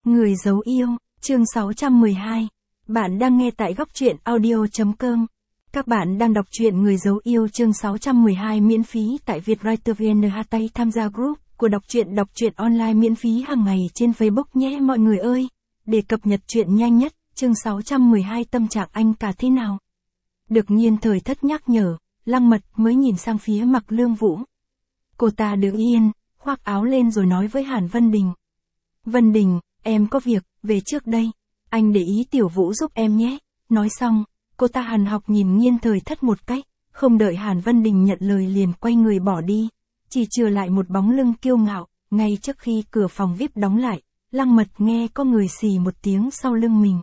Người giấu yêu, chương 612. Bạn đang nghe tại góc truyện audio.com. Các bạn đang đọc truyện Người giấu yêu chương 612 miễn phí tại Vietwriter VN. Tham gia group của đọc truyện online miễn phí hàng ngày trên Facebook nhé mọi người ơi. Để cập nhật truyện nhanh nhất, chương 612 tâm trạng anh cả thế nào? Được Nhiên Thời Thất nhắc nhở, Lăng Mật mới nhìn sang phía Mặc Lương Vũ. Cô ta đứng yên, khoác áo lên rồi nói với Hàn Vân Đình. Vân Đình, em có việc, về trước đây. Anh để ý Tiểu Vũ giúp em nhé. Nói xong, cô ta hằn học nhìn Nhiên Thời Thất một cách, không đợi Hàn Vân Đình nhận lời liền quay người bỏ đi. Chỉ chừa lại một bóng lưng kiêu ngạo, ngay trước khi cửa phòng VIP đóng lại, Lăng Mật nghe có người xì một tiếng sau lưng mình.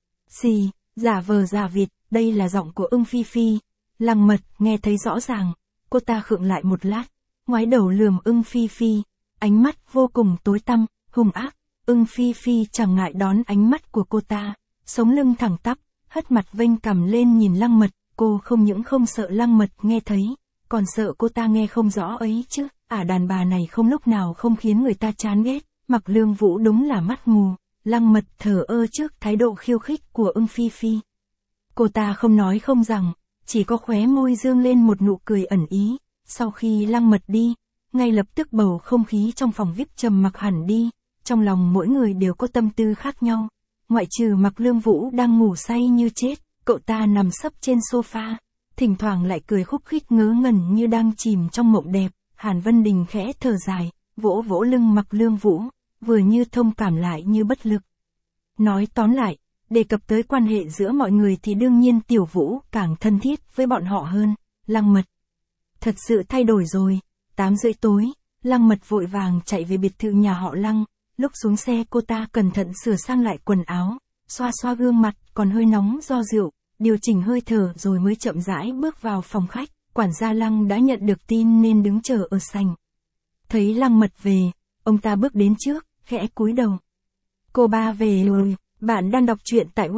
Xì, giả vờ giả vịt, đây là giọng của Ưng Phi Phi. Lăng Mật nghe thấy rõ ràng, cô ta khựng lại một lát, ngoái đầu lườm Ưng Phi Phi, ánh mắt vô cùng tối tăm, hung ác. Ưng Phi Phi chẳng ngại đón ánh mắt của cô ta, sống lưng thẳng tắp, hất mặt vênh cằm lên nhìn Lăng Mật, cô không những không sợ Lăng Mật nghe thấy, còn sợ cô ta nghe không rõ ấy chứ, đàn bà này không lúc nào không khiến người ta chán ghét. Mặc Lương Vũ đúng là mắt mù, Lăng Mật thờ ơ trước thái độ khiêu khích của Ưng Phi Phi. Cô ta không nói không rằng, chỉ có khóe môi dương lên một nụ cười ẩn ý. Sau khi Lăng Mật đi, ngay lập tức bầu không khí trong phòng VIP trầm mặc hẳn đi. Trong lòng mỗi người đều có tâm tư khác nhau. Ngoại trừ Mặc Lương Vũ đang ngủ say như chết, cậu ta nằm sấp trên sofa, thỉnh thoảng lại cười khúc khích ngớ ngẩn như đang chìm trong mộng đẹp. Hàn Vân Đình khẽ thở dài, vỗ vỗ lưng Mặc Lương Vũ, vừa như thông cảm lại như bất lực. Nói tóm lại, đề cập tới quan hệ giữa mọi người thì đương nhiên Tiểu Vũ càng thân thiết với bọn họ hơn. Lăng Mật thật sự thay đổi rồi. 8:30 tối, Lăng Mật vội vàng chạy về biệt thự nhà họ Lăng. Lúc xuống xe cô ta cẩn thận sửa sang lại quần áo, xoa xoa gương mặt còn hơi nóng do rượu, điều chỉnh hơi thở rồi mới chậm rãi bước vào phòng khách. Quản gia Lăng đã nhận được tin nên đứng chờ ở sảnh. Thấy Lăng Mật về, ông ta bước đến trước, khẽ cúi đầu. Cô ba về rồi, bạn đang đọc truyện tại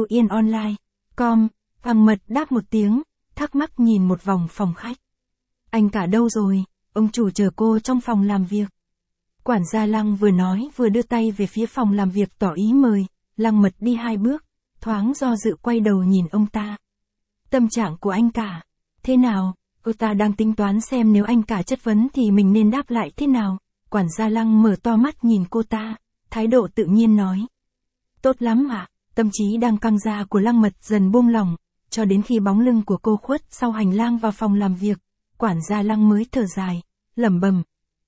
webtoonline.com. Lăng Mật đáp một tiếng, thắc mắc nhìn một vòng phòng khách. Anh cả đâu rồi? Ông chủ chờ cô trong phòng làm việc. Quản gia Lăng vừa nói vừa đưa tay về phía phòng làm việc tỏ ý mời. Lăng Mật đi 2 bước, thoáng do dự quay đầu nhìn ông ta. Tâm trạng của anh cả thế nào? Cô ta đang tính toán xem nếu anh cả chất vấn thì mình nên đáp lại thế nào. Quản gia Lăng mở to mắt nhìn cô ta, thái độ tự nhiên nói. Tốt lắm ạ. Tâm trí đang căng ra của Lăng Mật dần buông lỏng, cho đến khi bóng lưng của cô khuất sau hành lang vào phòng làm việc, quản gia Lăng mới thở dài, lẩm bẩm.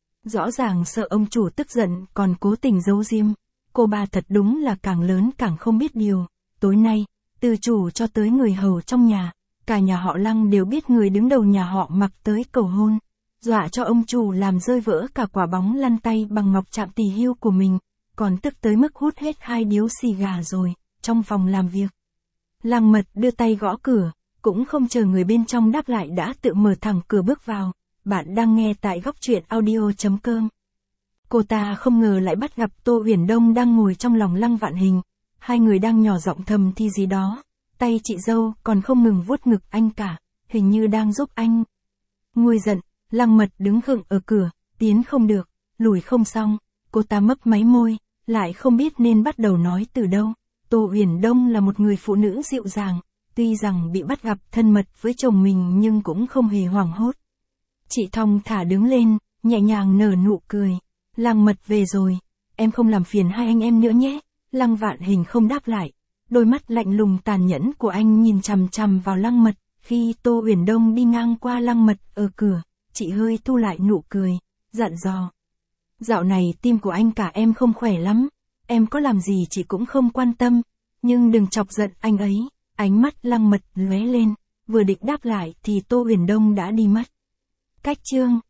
Rõ ràng sợ ông chủ tức giận còn cố tình giấu giếm. Cô ba thật đúng là càng lớn càng không biết điều. Tối nay, từ chủ cho tới người hầu trong nhà, cả nhà họ Lăng đều biết người đứng đầu nhà họ Mặc tới cầu hôn, dọa cho ông chủ làm rơi vỡ cả quả bóng lăn tay bằng ngọc chạm tỳ hưu của mình, còn tức tới mức hút hết 2 điếu xì gà rồi. Trong phòng làm việc, Lăng Mật đưa tay gõ cửa, cũng không chờ người bên trong đáp lại đã tự mở thẳng cửa bước vào. Bạn đang nghe tại góc truyện audio.com. Cô ta không ngờ lại bắt gặp Tô Uyển Đông đang ngồi trong lòng Lăng Vạn Hình. Hai người đang nhỏ giọng thầm thì gì đó. Tay chị dâu còn không ngừng vuốt ngực anh cả, hình như đang giúp anh. Nguôi giận, Lăng Mật đứng khựng ở cửa, tiến không được, lùi không xong. Cô ta mấp máy môi, lại không biết nên bắt đầu nói từ đâu. Tô Uyển Đông là một người phụ nữ dịu dàng, tuy rằng bị bắt gặp thân mật với chồng mình nhưng cũng không hề hoảng hốt. Chị thong thả đứng lên, nhẹ nhàng nở nụ cười. Lăng Mật về rồi, em không làm phiền hai anh em nữa nhé. Lăng Vạn Hình không đáp lại. Đôi mắt lạnh lùng tàn nhẫn của anh nhìn chằm chằm vào Lăng Mật. Khi Tô Uyển Đông đi ngang qua Lăng Mật ở cửa, chị hơi thu lại nụ cười, dặn dò. Dạo này tim của anh cả em không khỏe lắm, em có làm gì chị cũng không quan tâm, nhưng đừng chọc giận anh ấy. Ánh mắt Lăng Mật lóe lên, vừa định đáp lại thì Tô Uyển Đông đã đi mất. Cách chương